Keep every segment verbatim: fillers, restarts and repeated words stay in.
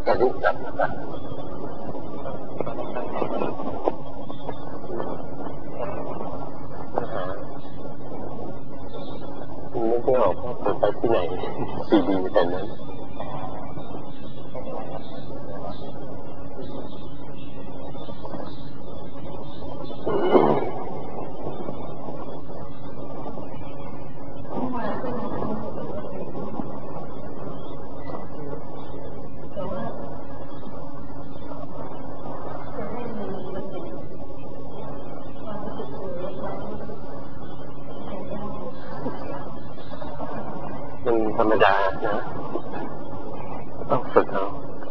จะรีบกลับนะครับนึกไม่ออกว่าจะไปที่ไหนซีดีแต่นั้นธรรมดานะต้องฝึกเอา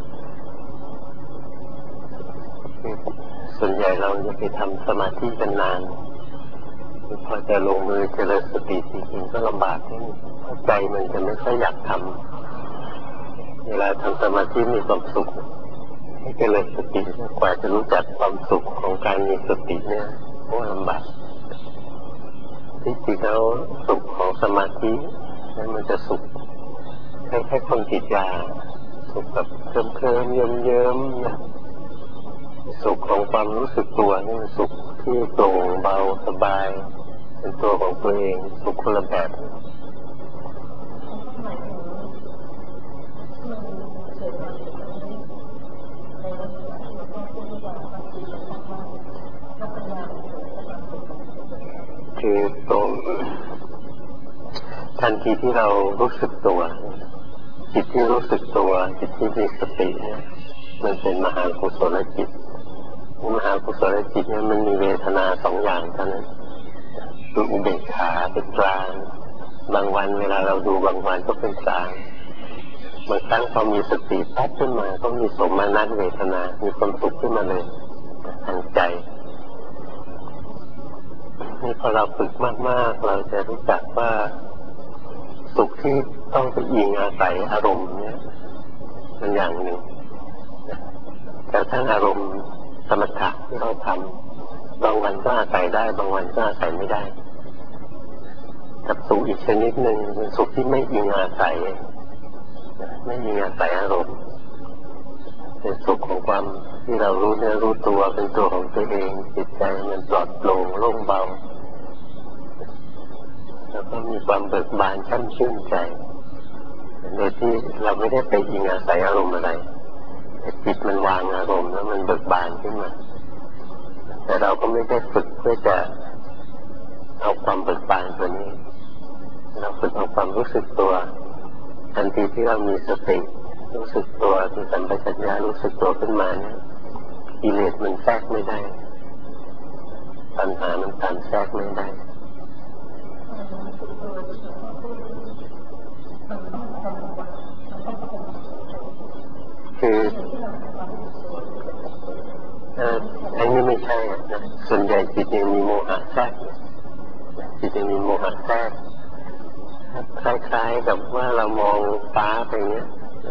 ส่วนใหญ่เราจะไปทำสมาธิกันนานพอจะลงมือเจริญสติจริงๆก็ลำบากใจมันจะไม่ค่อยอยากทำเวลาทำสมาธิมีความสุขให้เจริญสติกว่าจะรู้จักความสุขของการมีสติเนี่ยโอ้ลำบากที่จริงแล้วสุขของสมาธินั่นมันจะสุขแค่แค่คนติดยาสุขแบบเคลิ้มเคลิ้มเยิ้มเยิ้มนะสุขของความรู้สึกตัวนี่มันสุขที่โปร่งเบาสบายเป็นตัวของตัวเองสุขคนละแบบคือตรงทันทีที่เรารู้สึกตัวจิตที่รู้สึกตัวจิตที่มีสติเนี่ยมันเป็นมหากุศลจิตมหากุศลจิตเนี่ยมันมีเวทนาสองอย่างเท่านั้นคืออุเบกขาเป็นกลางบางวันเวลาเราดูบางวันก็เป็นกลางบางครั้งพอมีสติปั๊บขึ้นมาก็มีสมนัตเวทนามีความสุขขึ้นมาเลยทางใจนี่พอเราฝึกมากๆเราจะรู้จักว่าสุขที่ต้องไปอิงอาศัยอารมณ์เนี่ยมันอย่างหนึ่งแต่ทั้งอารมณ์สมถะที่เราทำบางวันก็อาศัยได้บางวันก็อาศัยไม่ได้กับสุขอีกชนิดหนึ่งเป็นสุขที่ไม่อิงอาศัยไม่อิงอาศัยอารมณ์เป็นสุขของความที่เรารู้เนื้อรู้ตัวเป็นตัวของตัวเองจิตใจมันปลอดโปร่งโล่งเบาแล้วก็มีความเบิกบานช่ำชื่นใจโดยที่เราไม่ได้ไปอิงอาศัยอารมณ์อะไรแต่จิตมันวางอารมณ์แล้วมันเบิกบานขึ้นมาแต่เราก็ไม่ได้ฝึกเพื่อจะเอาความเบิกบานตัวนี้เราฝึกเอาความรู้สึกตัวทันทีที่เรามีสติรู้สึกตัวมีสัมปชัญญะรู้สึกตัวขึ้นมาเนี่ยกิเลสมันแทรกไม่ได้ปัญหามันตามแทรกไม่ได้คืออันนี้ไม่ใช่นะส่วนใหญ่จิตยังมีโมหะแทรกจิตยังมีโมหะแทรกคล้ายๆกับว่าเรามองฟ้าไปเนี้ย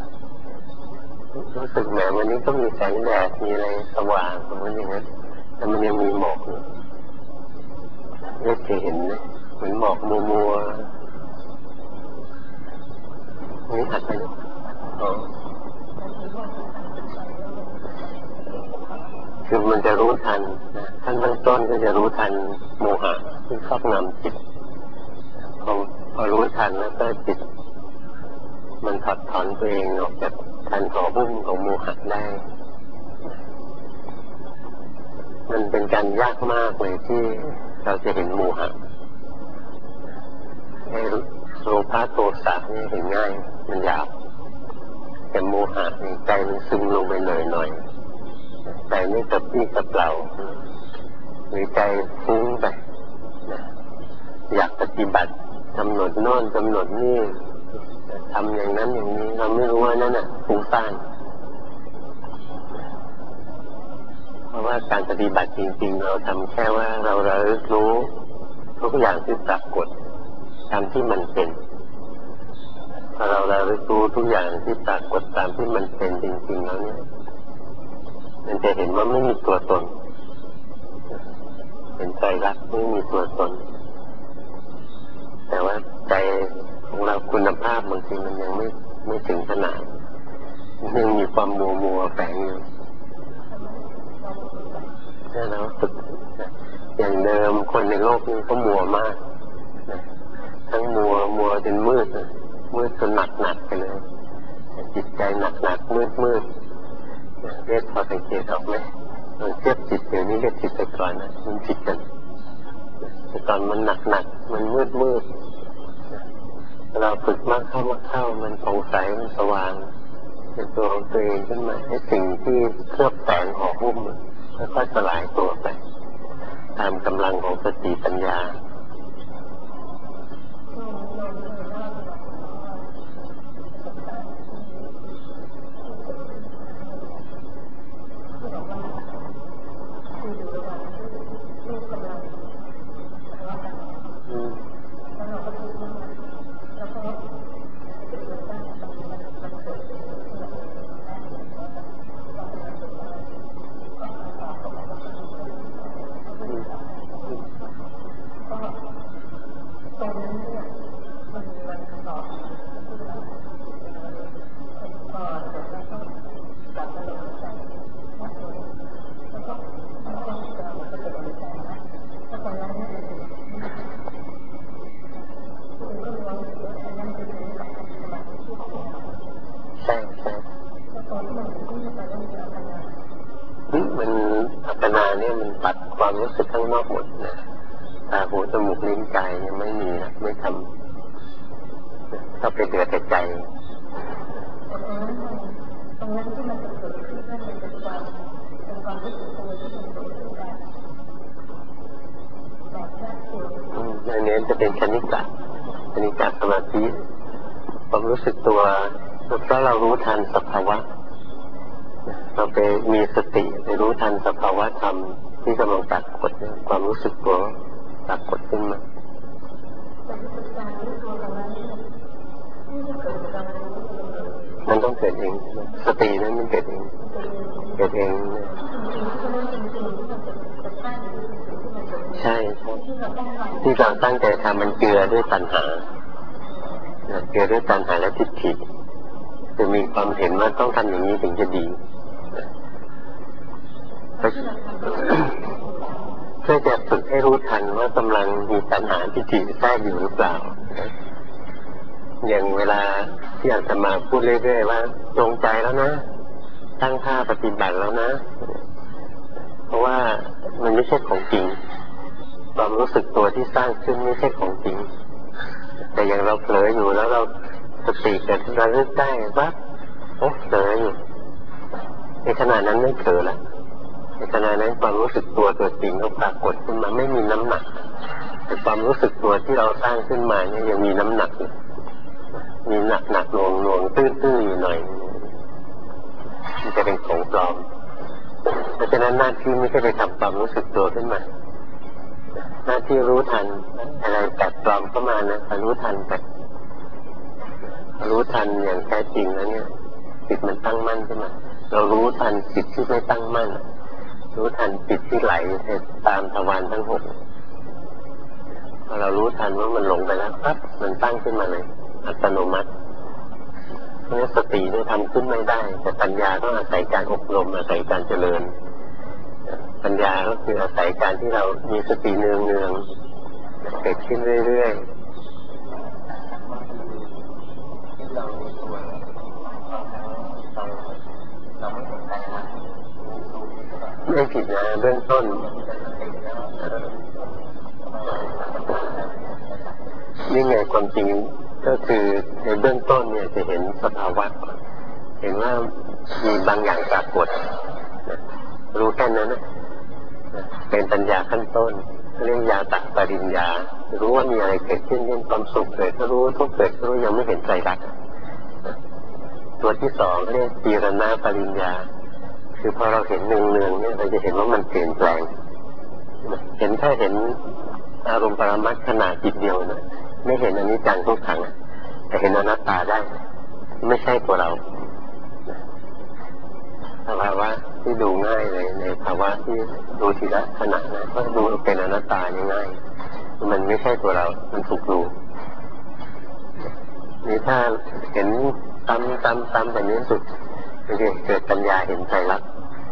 รู้สึกแหมวันนี้ก็มีแสงแดดมีอะไรสว่างประมาณอย่างนั้นแต่มันยังมีหมอกอยู่ไม่เคยเห็นนะเหมือนหมอกมัวมัวนี่หัดไปนะอ๋อคือมันจะรู้ทันนะขั้นเบื้องต้นก็จะรู้ทันโมหะที่ครอบงำจิตพอพอรู้ทันแล้วก็จิตมันถอดถอนตัวเองออกจากการห่อหุ้มของโมหะได้มันเป็นการยากมากเลยที่เราจะเห็นโมหะให้โลภะโทสะนี่เห็นง่ายมันยาวแต่โมหะนี่ใจมันซึมลงไปหน่อยหน่อยใจไม่กระปี้กระเปร่าหรือใจฟุ้งไปนะอยากปฏิบัติกำหนดโน่นกำหนดนี่ทำอย่างนั้นอย่างนี้เราไม่รู้ว่านั่นน่ะฟุ้งซ่านเพราะว่าการปฏิบัติจริงๆเราทำแค่ว่าเราระลึกรู้ทุกอย่างที่ปรากฏตามที่มันเป็นพอเราระลึกรู้ทุกอย่างที่ปรากฏตามที่มันเป็นจริงๆแล้วเนี่ยมันจะเห็นว่าไม่มีตัวตนเห็นใจรักไม่มีตัวตนแต่ว่าใจของเราคุณภาพบางทีมันยังไม่ไม่ถึงขนาดยังมีความความมัวมัวแฝงอยู่ถ้าเราฝึกอย่างเดิมคนในโลกนี้ก็มัวมากทั้งมัวมัวจนมืดมืดจนหนักหนักไปเลยจิตใจหนักหนักมืดมืดเรียกพอสังเกตออกไหมเราเทียบจิตเดี๋ยวนี้เรียกจิตไปก่อนนะมันผิดกันแต่ตอนมันหนักหนักมันมืดมืดเราฝึกมากเข้ามากเข้ามันผ่องใสมันสว่างเป็นตัวของตัวเองขึ้นมาให้สิ่งที่เคลือบแฝงห่อหุ้มค่อยๆสลายตัวไปตามกำลังของสติปัญญารู้สึกข้างนอกหมดนะตาหูจมูกลิ้นกายยังไม่มีนะไม่ทำก็ไปเดือดแต่ใจอันนี้จะเป็นคณิกะคณิกะสมาธิความรู้สึกตัวเพราะเรารู้ทันสภาวะเราไปมีสติไปรู้ทันสภาวะธรรมที่กำลังปรากฏความรู้สึกตัวปรากฏขึ้นมามันต้องเกิดเองสตินั้นมันเกิดเองเกิดเองใช่ใช่ที่เราตั้งใจทำมันเกลือด้วยตัณหาเกลือด้วยตัณหาและทิฏฐิจะมีความเห็นว่าต้องทำอย่างนี้ถึงจะดีเพื่อจะฝึกให้รู้ทันว่ากำลังมีตัณหาทิฏฐิแทรกอยู่หรือเปล่าอย่างเวลาที่อาตมาพูดเรื่อยๆว่าจงใจแล้วนะตั้งท่าปฏิบัติแล้วนะเพราะว่ามันไม่ใช่ของจริงความรู้สึกตัวที่สร้างขึ้นไม่ใช่ของจริงแต่อย่างเราเผลออยู่แล้วเราสติเกิดระลึกได้ว่าโอ้เผลออยู่ในขณะนั้นไม่เผลอแล้วในขณะนั้นความรู้สึกตัวตัวจริงเขาปรากฏขึ้นมาไม่มีน้ำหนักแต่ความรู้สึกตัวที่เราสร้างขึ้นมาเนี่ยยังมีน้ำหนักมีหนักหนักหน่วงหน่วงตื้อๆอยู่หน่อยมันจะเป็นของปลอมเพราะฉะนั้นหน้าที่ไม่ใช่ไปทำความรู้สึกตัวขึ้นมาหน้าที่รู้ทันอะไรแปลกปลอมเข้ามานะรู้ทันไปรู้ทันอย่างแท้จริงแล้วเนี่ยจิตมันตั้งมั่นขึ้นมาเรารู้ทันจิตที่ไม่ตั้งมั่นรู้ทันจิตที่ไหลตามทวารทั้งหกพอเรารู้ทันว่ามันหลงไปแล้วปั๊บมันตั้งขึ้นมาเลยอัตโนมัติเพราะสติเนี่ยทำขึ้นไม่ได้แต่ปัญญาต้องอาศัยการอบรมอาศัยการเจริญปัญญาก็คืออาศัยการที่เรามีสติเนืองเนืองเกิดขึ้นเรื่อยๆไม่ผิดนะเบื้องต้นนี่ไงความจริงก็คือในเบื้องต้นเนี่ยจะเห็นสภาวะเห็นว่ามีบางอย่างปรากฏรู้แค่นั้นนะเป็นปัญญาขั้นต้นเรียกญาตะปริญญารู้ว่ามีอะไรเกิดขึ้นเช่นความสุขเกิดก็รู้ทุกข์เกิดก็รู้ยังไม่เห็นใจรักตัวที่สองเรียกปีรณะปริญญาคือพอเราเห็นเนืองๆเนี่ยเราจะเห็นว่ามันเปลี่ยนแปลงเห็นถ้าเห็นอารมณ์ปรมัตถ์ขนาดจิตเดียวนะไม่เห็นอนิจจังทุกขังแต่เห็นอนัตตาได้ไม่ใช่ตัวเราสภาวะที่ดูง่ายเลยในภาวะที่ดูทีละขณะนะก็ดูเป็นอนัตตาง่ายๆมันไม่ใช่ตัวเรามันถูกดูนี่ถ้าเห็นซ้ำซ้ำซ้ำแบบนี้สุดมันจะเกิดปัญญาเห็นไตรลักษณ์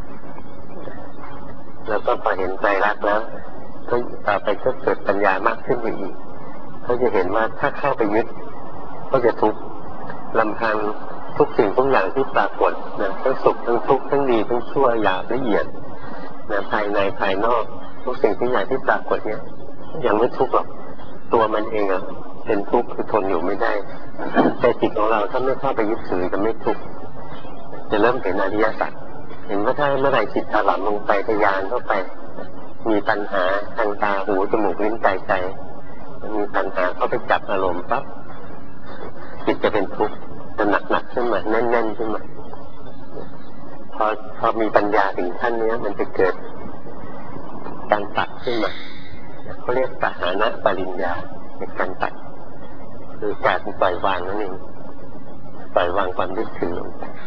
แล้วก็พอเห็นไตรลักษณ์แล้วก็ต่อไปก็เกิดปัญญามากขึ้นไปอีกเขาจะเห็นว่าถ้าเข้าไปยึดก็จะทุกข์ลำพังทุกสิ่งทุกอย่างที่ปรากฏนะทั้งสุขทั้งทุกข์ทั้งดีทั้งชั่วหยาบละเอียดนะภายในภายนอกทุกสิ่งทุกอย่างที่ปรากฏเนี่ยยังไม่ทุกข์หรอกตัวมันเองอะเป็นทุกข์คือทนอยู่ไม่ได้แต่จิตของเราถ้าไม่เข้าไปยึดถือจะไม่ทุกข์จะเริ่มเห็นอริยสัจเห็นว่าถ้าเมื่อไหร่จิตถลำลงไปทะยานเข้าไปมีปัญหาทางตาหูจมูกลิ้นกายใจมีปัญหาเข้าไปจับอารมณ์ปั๊บจิตจะเป็นทุกข์จะหนักหนักขึ้นมาแน่นแน่นขึ้นมาพอพอมีปัญญาถึงขั้นนี้มันจะเกิดการตัดขึ้นมาเขาเรียกปหานะปริญญาเป็นการตัดคือการปล่อยวางนั่นเองปล่อยวางความยึดถือ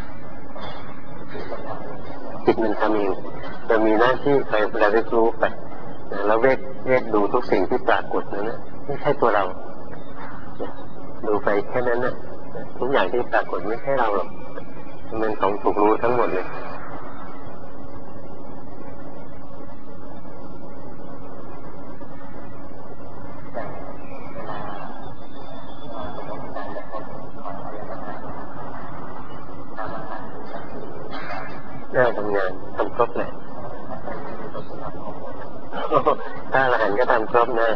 จิตมันทำเองจะมีหน้าที่ไประลึกรู้ไปแล้วเวทเวทดูทุกสิ่งที่ปรากฏนั้นนะไม่ใช่ตัวเราดูไปแค่นั้นนะทุกอย่างที่ปรากฏไม่ใช่เราหรอกมันของถูกรู้ทั้งหมดเลยน่าทำงานทำครบเลยถ้าอรหันต์ก็ทำครบนะ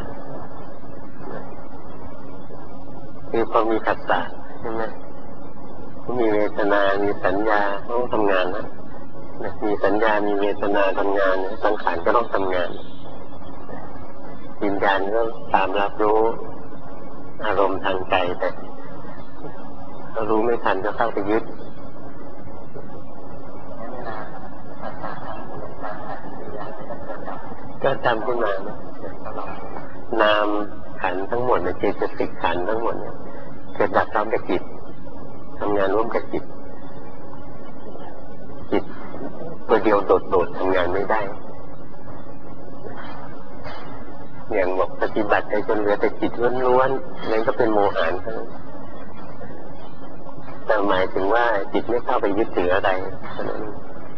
คือพอมีผัสสะใช่ไหมมีเวทนา มีสัญญาต้องทำงานนะมีสัญญา มีเวทนาทำงานสังขารก็ต้องทำงานวิญญาณก็ตามรับรู้อารมณ์ทางใจแต่ถ้ารู้ไม่ทันก็เข้าไปยึดก็จำขึ้นมานะนามขันธ์ทั้งหมดเนี่ยเจตสิกขันธ์ทั้งหมดเนี่ยเกิดดับพร้อมกับจิตทำงานร่วมกับจิตจิตตัวเดียวโดดๆทำงานไม่ได้อย่างบอกปฏิบัติไปจนเหลือแต่จิตล้วนๆนั่นก็เป็นโมหะทั้งแต่หมายถึงว่าจิตไม่เข้าไปยึดถืออะไรเท่านั้น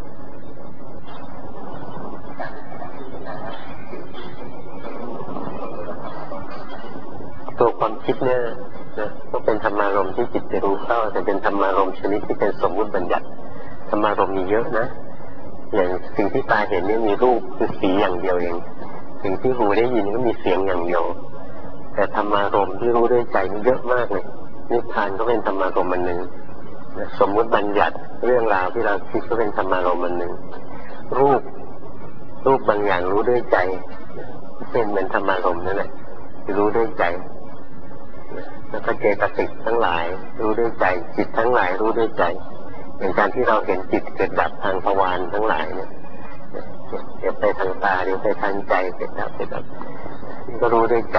ตัวความคิดเนี่ยนะก็เป็นธรรมารมณ์ที่จิตจะรู้เข้าแต่เป็นธรรมารมณ์ชนิดที่เป็นสมมุติบัญญัติธรรมารมณ์มีเยอะนะอย่างสิ่งที่ตาเห็นนี่มีรูปคือสีอย่างเดียวเองสิ่งที่หูได้ยินก็มีเสียงอย่างเดียวแต่ธรรมารมณ์ที่รู้ด้วยใจนี่เยอะมากเลยนิพพานก็เป็นธรรมารมณ์อันหนึ่งสมมุติบัญญัติเรื่องราวที่เราคิดก็เป็นธรรมารมณ์อันหนึ่งรูปรูปบางอย่างรู้ด้วยใจเป็นเหมือนธรรมารมณ์นั่นแหละรู้ด้วยใจแล้วก็เจตสิกทั้งหลายรู้ด้วยใจจิตทั้งหลายรู้ด้วยใจอย่างการที่เราเห็นจิตเกิดดับทางภวารทั้งหลายเนี่ยเดี๋ยวไปทางตาเดี๋ยวไปทางใจเกิดดับเกิดดับนี่ก็รู้ด้วยใจ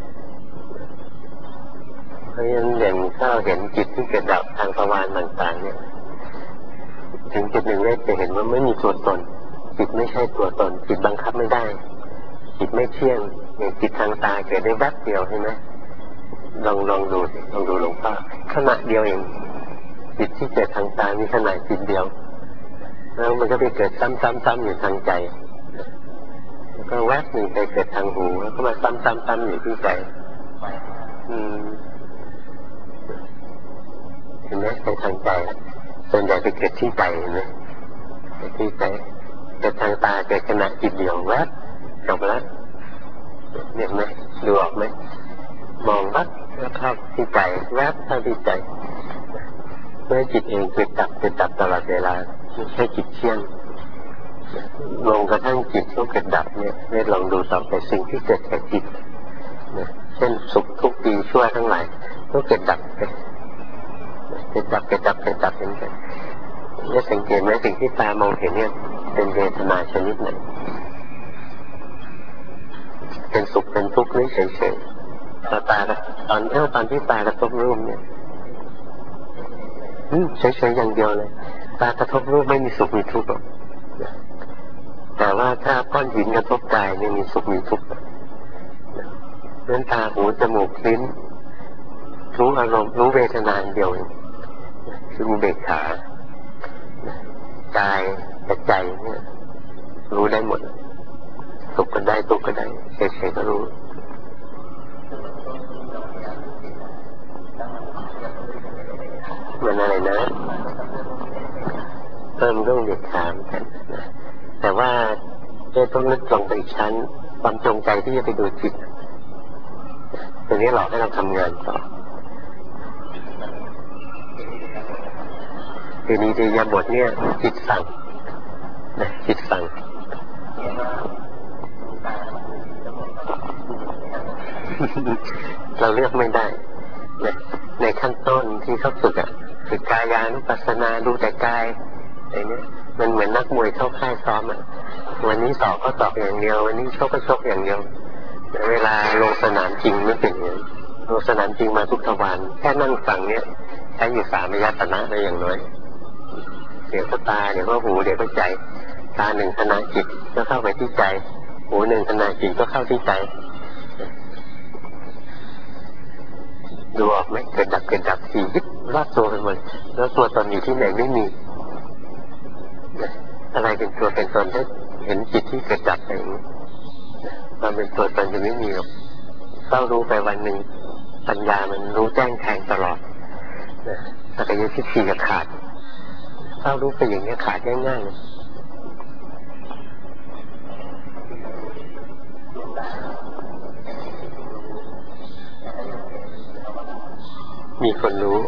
เพราะฉะนั้นอย่างถ้าเราเห็นจิตที่เกิดดับทางภวารต่างๆเนี่ยถึงจุดหนึ่งได้จะเห็นว่าไม่มีตัวตนจิตไม่ใช่ตัวตนจิตบังคับไม่ได้จิตไม่เที่ยงอย่างจิตทางตาเกิดได้แวบเดียวใช่ไหมลองลองดูลองดูหลวงพ่อขณะเดียวเองจิตที่เกิดทางตามีขนาดจิตเดียวแล้วมันก็ไปเกิดซ้ำๆๆอยู่ทางใจแล้วก็แวบหนึ่งไปเกิดทางหูแล้วก็มาซ้ำๆๆอยู่ที่ใจอืมเห็นไหมไปทางใจส่วนใหญ่ไปเกิดที่ใจเห็นไหมที่ใจเกิดทางตาเกิดขณะจิตเดียวแวบจบแล้วเห็นไหมดูออกไหมมองวัดแล้วเข้าที่ใจแวบเข้าที่ใจเมื่อจิตเองเกิดดับเกิดดับตลอดเวลาไม่ใช่จิตเที่ยงลงกระทั่งจิตก็เกิดดับเนี่ยได้ลองดูต่อไปสิ่งที่เกิดแก่จิตเช่นสุขทุกข์ดีชั่วทั้งหลายก็เกิดดับไปเกิดดับเกิดดับเกิดดับเหมือนกันเนี่ยสังเกตไหมสิ่งที่ตามองเห็นเนี่ยเป็นเวทนาชนิดไหนเป็นสุขเป็นทุกข์นี่เฉยๆตาตาตอนเท่าตอนที่ตากระทบรูปเนี่ยเฉยๆอย่างเดียวเลยตากระทบรูปไม่มีสุขมีทุกข์หรอกแต่ว่าถ้าก้อนหินกระทบกายเนี่ยมีสุขมีทุกข์เรื่องตาหูจมูกลิ้นรู้อารมณ์รู้เวทนาเดียวคืออุเบกขากายแต่ใจเนี่ยรู้ได้หมดสุขก็ได้ทุกข์ก็ได้เฉยๆก็รู้มันอะไรนะเพิ่มเรื่องเด็กถามกันนะแต่ว่าต้องนึกลงไปอีกชั้นความจงใจที่จะไปดูจิตตรงนี้หลอกให้เราทำงานต่อทีนี้ในยาบทเนี่ยจิตสั่งนะจิตสั่งเราเลือกไม่ได้นะในขั้นต้นที่เขาฝึกอ่ะคือกายานุปัสสนาดูแต่กายอะไรเนี้ยมันเหมือนนักมวยเข้าค่ายซ้อมอ่ะวันนี้สอบก็สอบอย่างเดียววันนี้ชกก็ชกอย่างเดียวเวลาลงสนามจริงไม่เป็นอย่างนี้ลงสนามจริงมาทุกทวารแค่นั่งฟังเนี้ยใช้อยู่สามระยะตนะได้อย่างน้อยเดี๋ยวก็ตาเดี๋ยวก็หูเดี๋ยวก็ใจตาหนึ่งขณะจิตก็เข้าไปที่ใจหูหนึ่งขณะจิตก็เข้าที่ใจดูออกไหมเกิดดับเกิดดับสี่ยึดรอบตัวไปหมดแล้วตัวตนอยู่ที่ไหนไม่มีอะไรเป็นตัวเป็นตนได้เห็นจิตที่เกิดดับอย่างนี้ความเป็นตัวตนจะไม่มีหรอกเฝ้ารู้ไปวันหนึ่งปัญญามันรู้แจ้งแทงตลอดสักยะทิฏฐิจะขาดเฝ้ารู้ไปอย่างนี้ขาดง่ายๆเลยมีคนรู้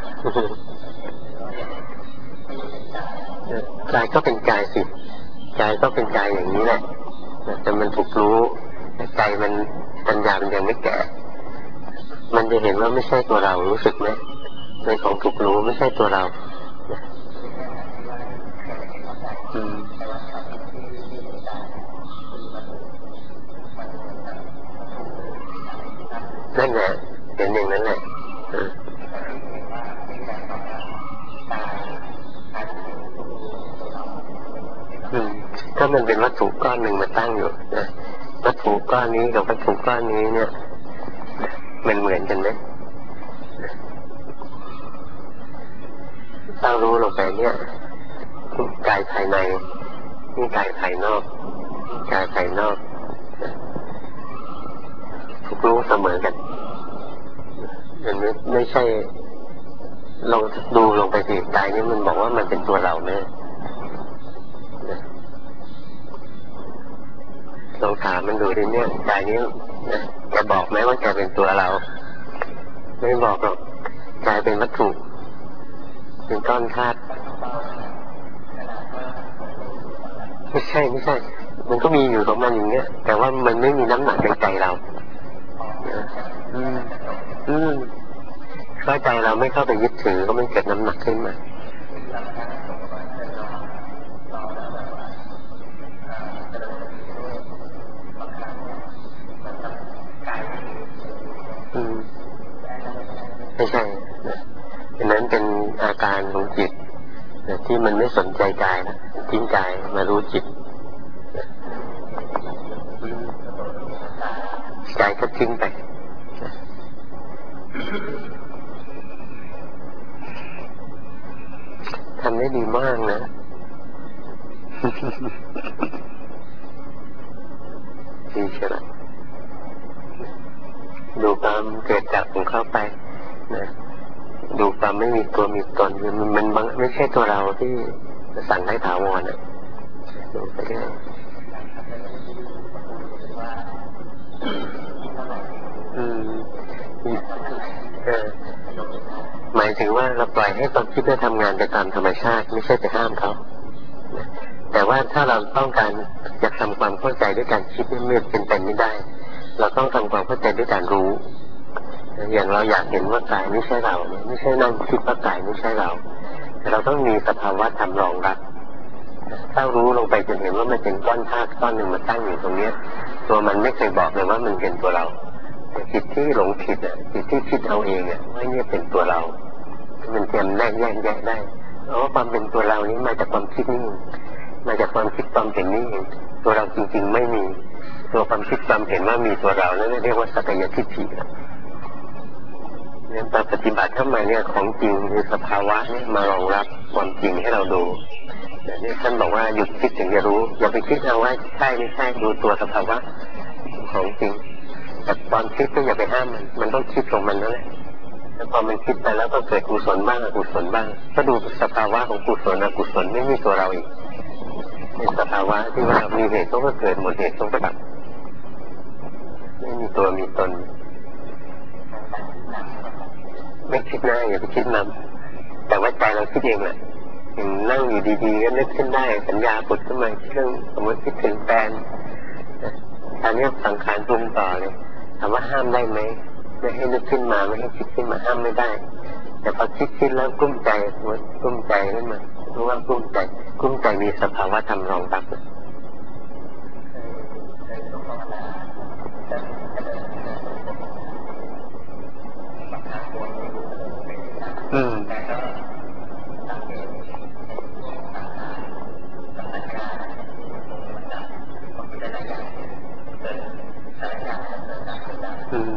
กายก็เป็นกายสิกายก็เป็นกายอย่างนี้แหละแต่มันถูกรู้ใจมันปัญญามันยังไม่แก่มันจะเห็นว่าไม่ใช่ตัวเรารู้สึกไหมในของถูกรู้ไม่ใช่ตัวเรานั่นแหละเห็นอย่างนั้นแหละถ้ามันเป็นวัตถุก้อนหนึ่งมาตั้งอยู่นะวัตถุก้อนนี้กับวัตถุก้อนนี้เนี่ยมันเหมือนกันไหมเรารู้ลงไปเนี่ยกายภายในนี่กายภายนอกกายภายนอกทุกรู้เสมอกันมันไม่ไม่ใช่ลองดูลงไปสิกายนี้มันบอกว่ามันเป็นตัวเราไหมลองถามมันดูดิเนี่ยกายนี้นะแกบอกไหมว่าแกเป็นตัวเราไม่บอกหรอกกายเป็นวัตถุเป็นก้อนธาตุไม่ใช่ไม่ใช่มันก็มีอยู่ของมันอย่างเงี้ยแต่ว่ามันไม่มีน้ำหนักในใจเราอืมอืมถ้าใจเราไม่เข้าไปยึดถือก็ไม่เกิดน้ำหนักขึ้นมาไม่ใช่อันนั้นเป็นอาการของจิตที่มันไม่สนใจกายนะทิ้งกายมารู้จิตกายก็ทิ้งไปทำได้ดีมากนะดีใช่ไหมดูความเกิดดับของเข้าไปนะดูความไม่มีตัวมีตนมันมันบางไม่ใช่ตัวเราที่สั่งให้ถาวรอ่ะดูไปเรื่อยอืมเออหมายถึงว่าเราปล่อยให้ความคิดได้ทำงานไปตามธรรมชาติไม่ใช่ไปห้ามเขาแต่ว่าถ้าเราต้องการจะทำความเข้าใจด้วยการคิดนี่มันเป็นไปไม่ได้เราต้องทำความเข้าใจด้วยการรู้อย่างเราอยากเห็นว่ากายไม่ใช่เราไม่ใช่นั่งคิดว่ากายไม่ใช่เราแต่เราต้องมีสภาวะธรรมรองรับถ้ารู้ลงไปจนเห็นว่ามันเป็นก้อนธาตุก้อนหนึ่งมาตั้งอยู่ตรงนี้ตัวมันไม่เคยบอกเลยว่ามันเป็นตัวเราแต่จิตที่หลงผิดอ่ะจิตที่คิดเอาเองอ่ะว่าเนี่ยเป็นตัวเรามันเตรียมแยกแยกแยกได้เพราะว่าความเป็นตัวเรานี้มาจากความคิดนี่มาจากความคิดความเห็นนี่เองตัวเราจริงๆไม่มีตัวความคิดความเห็นว่ามีตัวเรานั่นเรียกว่าสักยทิฏฐิเนี่ยปฏิบัติเข้ามาเนี่ยของจริงคือสภาวะเนี่ยมารองรับความจริงให้เราดูแต่นี่ท่านบอกว่าหยุดคิดถึงจะรู้อย่าไปคิดเอาว่าใช่ไม่ใช่ดูตัวสภาวะของจริงแต่ตอนคิดก็อย่าไปห้ามมันมันต้องคิดของมันนั่นแหละแล้วพอมันคิดไปแล้วก็เกิดกุศลบ้างอกุศลบ้างก็ดูสภาวะของกุศลอกุศลไม่มีตัวเราอีกเป็นสภาวะที่ว่ามีเหตุก็เกิดหมดเหตุก็ดับไม่มีตัวมีตนไม่คิดหน้าอย่าไปคิดนำแต่ว่าใจเราคิดเองแหละนั่งอยู่ดีๆก็นึกขึ้นได้สัญญาปุดขึ้นมาเรื่องสมมติคิดถึงแฟนตอนนี้สังขารปรุงต่อเลยถามว่าห้ามได้ไหมไม่ให้นึกขึ้นมาไม่ให้คิดขึ้นมาห้ามไม่ได้แต่พอคิดคิดแล้วกุ้มใจกุ้มใจขึ้นมารู้ว่ากุ้มใจกุ้มใจมีสภาวะธรรมรองรับอืมอืม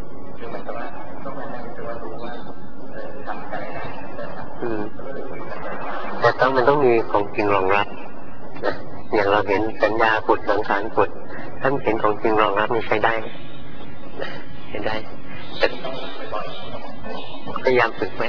อืมแต่ต้องมันต้องมีของจริงรองรับนะอย่างเราเห็นสัญญาปุดสังขารปุดท่านเห็นของจริงรองรับนี่ใช้ได้ใช้ได้แต่พยายามฝึกไหม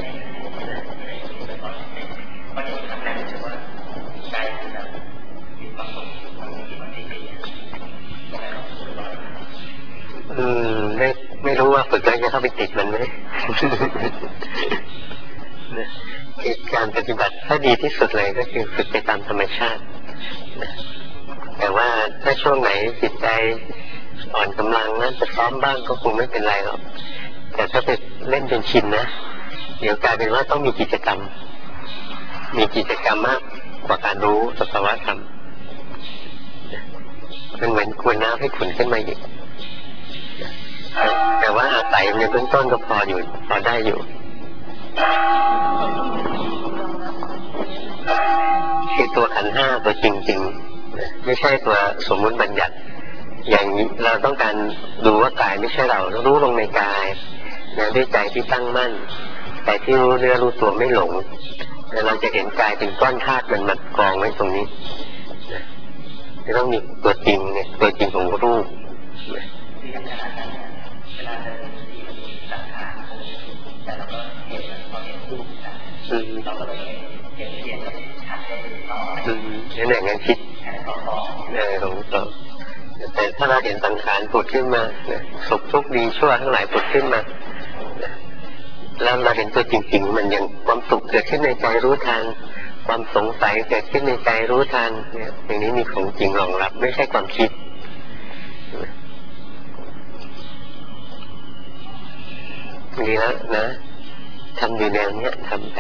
อืมไม่ไม่รู้ว่าฝึกแล้วจะเข้าไปติดมันไหมการปฏิบัติถ้าดีที่สุดเลยก็คือฝึกไปตามธรรมชาติแต่ว่าถ้าช่วงไหนจิตใจอ่อนกำลังนั้นจะซ้อมบ้างก็คงไม่เป็นไรหรอกแต่ถ้าไปเล่นจนชินนะเดี๋ยวกลายเป็นว่าต้องมีกิจกรรมมีกิจกรรมมากกว่าการรู้สภาวะธรรมมันเหมือนกวนน้ำให้ขุ่นขึ้นมาอีกแต่ว่าอาศัยในเบื้องต้นก็พออยู่พอได้อยู่คือตัวขันธ์ห้าตัวจริงๆไม่ใช่ตัวสมมุติบัญญัติอย่างนี้เราต้องการดูว่ากายไม่ใช่เรารู้ลงในกายนะด้วยใจที่ตั้งมั่นใจที่รู้เนื้อรู้ตัวไม่หลงแล้วเราจะเห็นกายเป็นก้อนธาตุมันมัดกองไว้ตรงนี้จะต้องมีตัวจริงเนี่ยตัวจริงของรูปอืมอืมนั่นแหละงั้นคิดเออของเราแต่ถ้าเราเห็นสังขารผุดขึ้นมาสุขทุกข์ดีชั่วทั้งหลายผุดขึ้นมาแล้วเราเห็นตัวจริงๆมันยังความสุขเกิดขึ้นในใจรู้ทันความสงสัยเกิดขึ้นในใจรู้ทันเนี่ยอย่างนี้มีของจริงรองรับไม่ใช่ความคิดดีแล้วนะทำอยู่แนวนี้ทำไป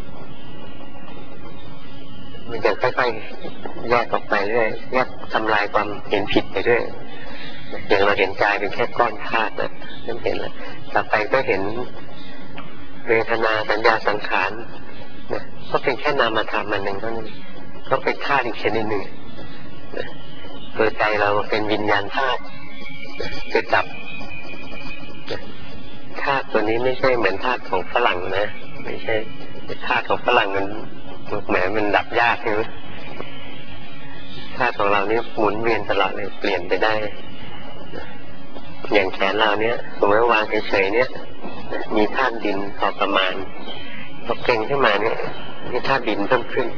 มันจะค่อยๆแยกออกไปเรื่อยแยกทำลายความเห็นผิดไปเรื่อยอย่างเราเห็นกายเป็นแค่ก้อนธาตุนะนั่นเห็นแล้วต่อไปก็เห็นเวทนาสัญญาสังขารนะก็เป็นแค่นามธรรมอันหนึ่งเท่านั้นก็เป็นธาตุอีกชนิดหนึ่งตัวใจเราเป็นวิญญาณธาตุเกิดดับธาตุตัวนี้ไม่ใช่เหมือนธาตุของฝรั่งนะไม่ใช่ธาตุของฝรั่งมันแหมมันดับยากใช่ไหมธาตุของเรานี่หมุนเวียนตลอดเลยเปลี่ยนไปได้อย่างแขนเราเนี้ยสมมติว่าวางเฉยๆเนี้ยมีธาตุดินพอประมาณพอเก่งขึ้นมาเนี่ยมีธาตุดินเพิ่มขึ้น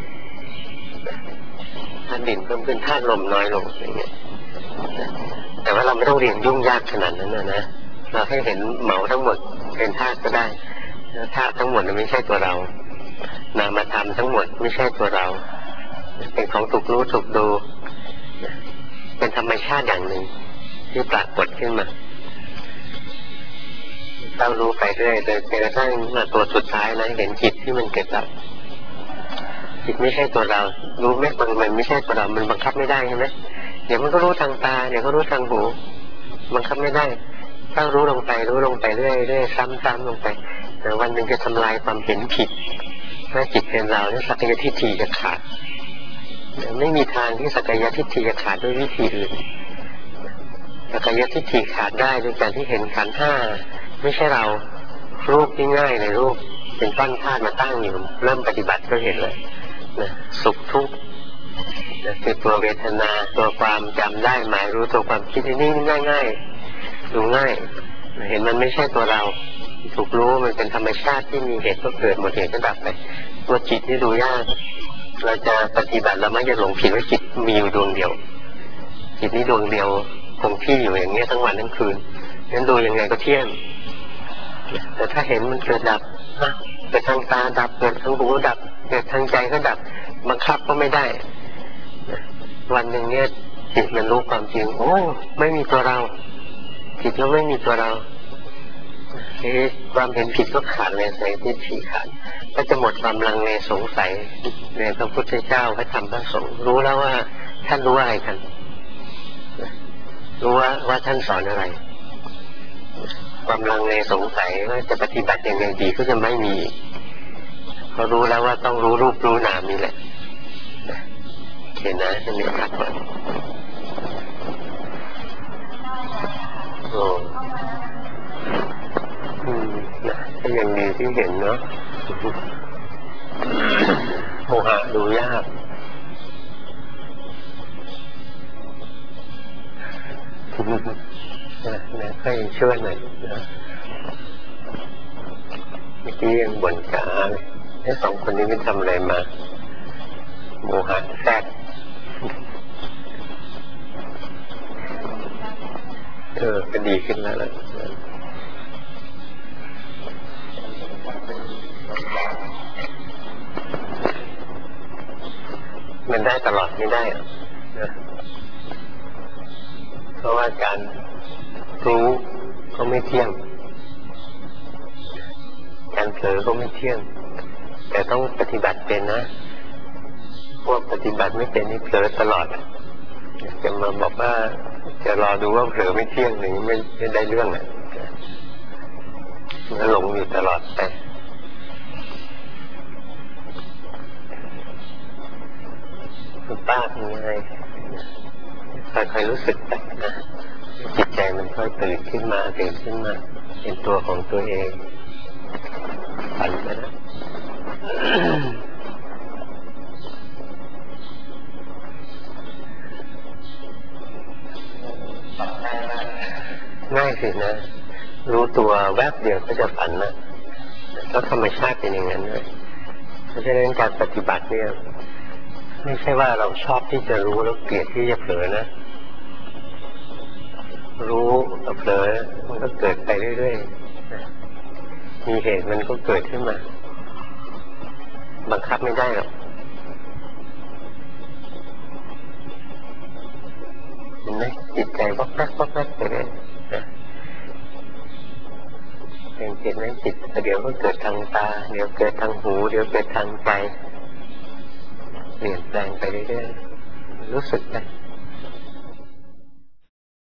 ธาตุดินเพิ่มขึ้นธาตุลมน้อยลงอย่างเงี้ยแต่ว่าเราไม่ต้องเรียนยุ่งยากขนาดนั้นนะนะเราให้เห็นเหมาทั้งหมดเป็นธาตุก็ได้แล้วธาตุทั้งหมดไม่ใช่ตัวเรานามธรรมทั้งหมดไม่ใช่ตัวเราเป็นของถูกรู้ถูกดูเป็นธรรมชาติอย่างหนึ่งที่ปรากฏขึ้นมาเรารู้ไปเรื่อยโดยกระทั่งมาตัวสุดท้ายนะเห็นจิตที่มันเกิดดับจิตไม่ใช่ตัวเรารู้ไหมมันมันไม่ใช่ตัวเรามันบังคับไม่ได้ใช่ไหมเดี๋ยวมันก็รู้ทางตาเดี๋ยวก็รู้ทางหูบังคับไม่ได้ถ้ารู้ลงไปรู้ลงไปเรื่อยเรื่อยซ้ำๆลงไปแต่วันหนึ่งจะทำลายความเห็นผิดถ้าจิตเป็นเราเนี่ยสักยทิฏฐิจะขาดไม่มีทางที่สักยทิฏฐิจะขาดด้วยวิธีอื่นสักยทิฏฐิขาดได้ด้วยการที่เห็นขันธ์ห้าไม่ใช่เรารูปที่ง่ายเลยรูปเป็นก้อนธาตุมาตั้งอยู่เริ่มปฏิบัติก็เห็นเลยนะสุขทุกข์นะคือตัวเวทนาตัวความจำได้หมายรู้ตัวความคิดนี่ง่ายๆดูง่ายเห็นมันไม่ใช่ตัวเราถูกรู้มันเป็นธรรมชาติที่มีเหตุก็เกิดหมดเหตุก็ดับไปตัวจิตที่ดูยากเราจะปฏิบัติเราไม่จะหลงผิดว่าจิตมีอยู่ดวงเดียวจิตนี้ดวงเดียวคงที่อยู่อย่างนี้ทั้งวันทั้งคืนงั้นดูยังไงก็เที่ยงแต่ถ้าเห็นมันเกิดดับเกิดทางตาดับเกิดทางหูดับเกิดทางใจก็ดับบังคับก็ไม่ได้วันหนึ่งเนี่ยจิตมันรู้ความจริงโอ้ไม่มีตัวเราจิตก็ไม่มีตัวเราความเห็นผิดก็ขาดเลยใส่ที่ฉีขาดก็จะหมดความลังเลสงสัยในพระพุทธเจ้าพระธรรมพระสงฆ์รู้แล้วว่าท่านรู้อะไรกันรู้ว่าว่าท่านสอนอะไรความลังเลสงสัยว่าจะปฏิบัติอย่างไรดีก็จะไม่มีเขารู้แล้วว่าต้องรู้รูปรู้นามนี่แหละเห็นนะจะมีชัดกว่าโอ้อืมนะก็ยังดีที่เห็นเนาะโมหะดูยากนะนะให้ช่วยหน่อยนะเมื่อกี้ยังบ่นจ๋าเลยไอ้สองคนนี้ไม่ทำอะไรมาโมหะแทรกเออก็ดีขึ้นแล้วล่ะมันได้ตลอดไม่ได้อะนะเพราะว่าการรู้ก็ไม่เที่ยงการเผลอก็ไม่เที่ยงแต่ต้องปฏิบัติเป็นนะพวกปฏิบัติไม่เป็นนี่เผลอตลอดจะมาบอกว่าจะรอดูว่าเผลอไม่เที่ยงหรือไม่ไม่ได้เรื่องอ่ะมันหลงอยู่ตลอดไปคุณป้าเป็นยังไงใครๆรู้สึกไปนะจิตใจมันค่อยตื่นขึ้นมาตื่นขึ้นมาเป็นตัวของตัวเองฝันไปนะง่ายสินะรู้ตัวแวบเดียวก็จะฝันนะก็ธรรมชาติเป็นอย่างนั้นเลยเพราะฉะนั้นการปฏิบัติเนี่ยไม่ใช่ว่าเราชอบที่จะรู้แล้วเกลียดที่จะเผลอนะรู้กับเผลอมันก็เกิดไปเรื่อยๆมีเหตุมันก็เกิดขึ้นมาบังคับไม่ได้หรอกเห็นไหมจิตใจวักแวกวักแวกไปเลยนะเป็นจิตนั้นจิตเดี๋ยวก็เกิดทางตาเดี๋ยวเกิดทางหูเดี๋ยวเกิดทางใจเปลี่ยนแปลงไปเรื่อยๆรู้สึกไหม